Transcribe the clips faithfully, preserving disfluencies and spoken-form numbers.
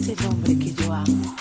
es el hombre que yo amo.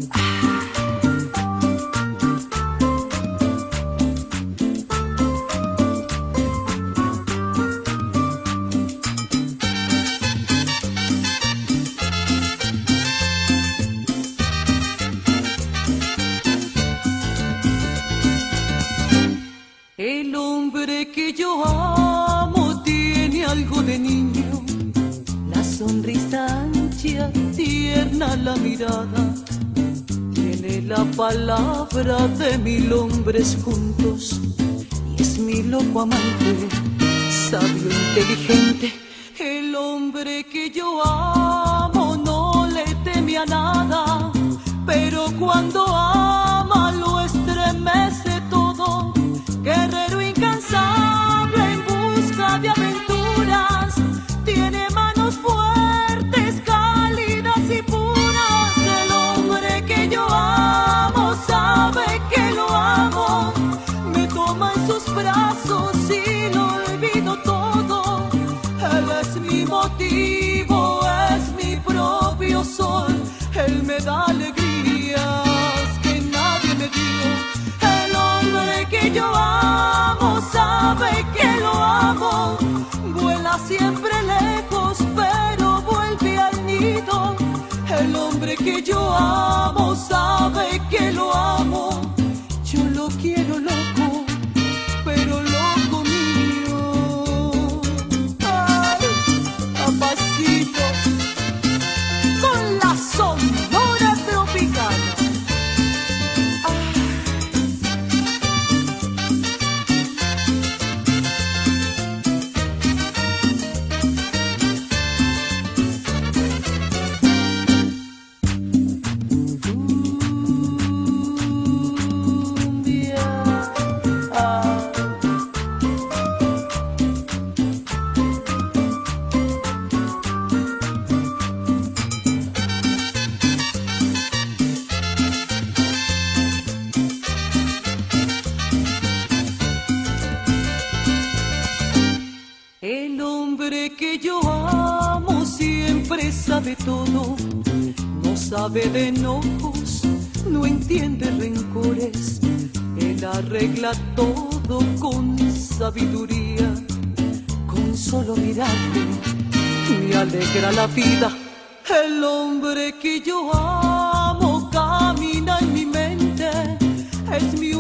El hombre que yo amo tiene algo de niño, la sonrisa ancha, tierna la mirada, tiene la palabra de mil hombres juntos y es mi loco amante, sabio, inteligente. El hombre que yo amo no le teme a nada, pero cuando ama lo estremece todo. Guerrero incansable en busca de aventuras, tiene manos fuertes, cálidas y puras. El hombre que yo amo sabe que lo amo, me toma en sus brazos y lo olvido todo. Él es mi motivo, es mi propio sol, él me da alegrías que nadie me dio. El hombre que yo amo sabe que lo amo, vuela siempre lejos pero vuelve al nido. El hombre que yo amo sabe que lo amo, yo lo quiero loco, pero loco mío. Ay, papacito, con la Sonora Tropicana. El hombre que yo amo siempre sabe todo, no sabe de enojos, no entiende rencores, él arregla todo con sabiduría, con solo mirarle me alegra la vida. El hombre que yo amo camina en mi mente, es mi